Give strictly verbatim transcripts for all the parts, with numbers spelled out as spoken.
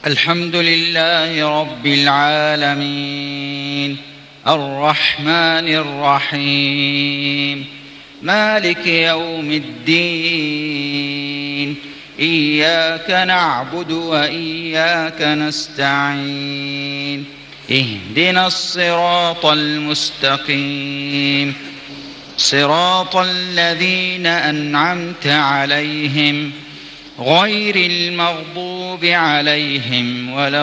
الحمد لله رب العالمين الرحمن الرحيم مالك يوم الدين إياك نعبد وإياك نستعين اهدنا الصراط المستقيم صراط الذين أنعمت عليهم غير المغضوب عليهم ولا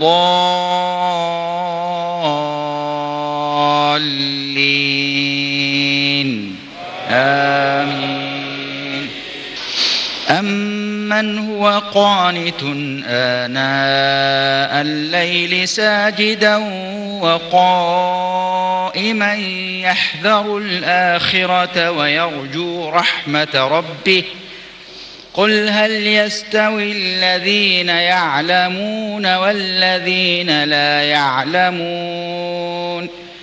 الضالين آمين. أمن هو قانت آناء الليل ساجدا وقائما يحذر الآخرة ويرجو رحمة ربه قل هل يستوي الذين يعلمون والذين لا يعلمون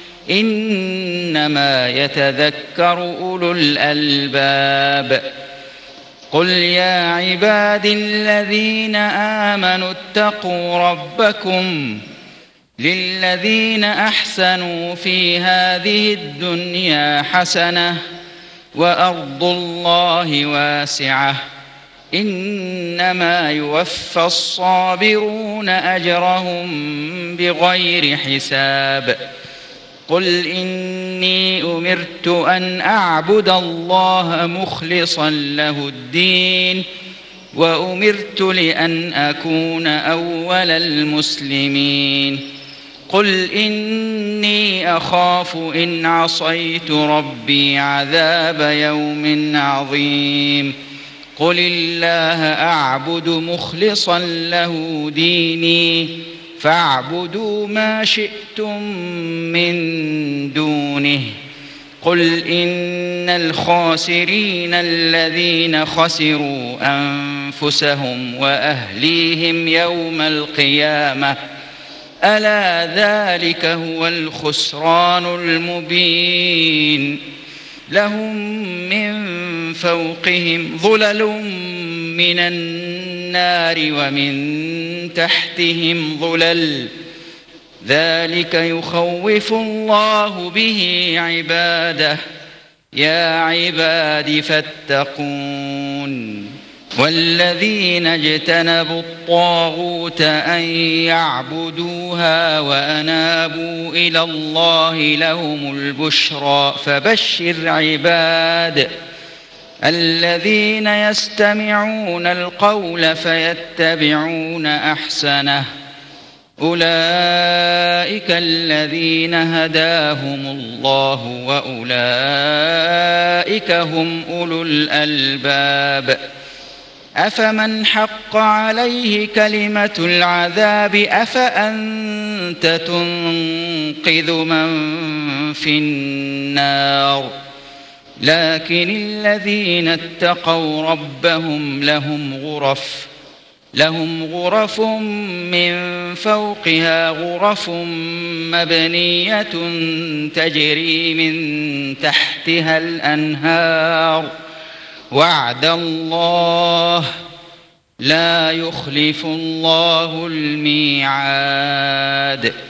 إنما يتذكر أولو الألباب قل يا عبادي الذين آمنوا اتقوا ربكم للذين أحسنوا في هذه الدنيا حسنة وأرض الله واسعة إنما يوفى الصابرون أجرهم بغير حساب قل إني أمرت أن أعبد الله مخلصا له الدين وأمرت لأن أكون أول المسلمين قل إني أخاف إن عصيت ربي عذاب يوم عظيم قل الله أعبد مخلصا له ديني فاعبدوا ما شئتم من دونه قل إن الخاسرين الذين خسروا أنفسهم وأهليهم يوم القيامة ألا ذلك هو الخسران المبين لهم من فوقهم ظلل من النار ومن تحتهم ظلل ذلك يخوف الله به عباده يا عباد فاتقون والذين اجتنبوا الطاغوت أن يعبدوها وأنابوا إلى الله لهم البشرى فبشر عباد الذين يستمعون القول فيتبعون أحسنه أولئك الذين هداهم الله وأولئك هم أولو الألباب أفمن حق عليه كلمة العذاب أفأنت تنقذ من في النار لكن الذين اتقوا ربهم لهم غرف لهم غرف من فوقها غرف مبنية تجري من تحتها الأنهار وعد الله لا يخلف الله الميعاد.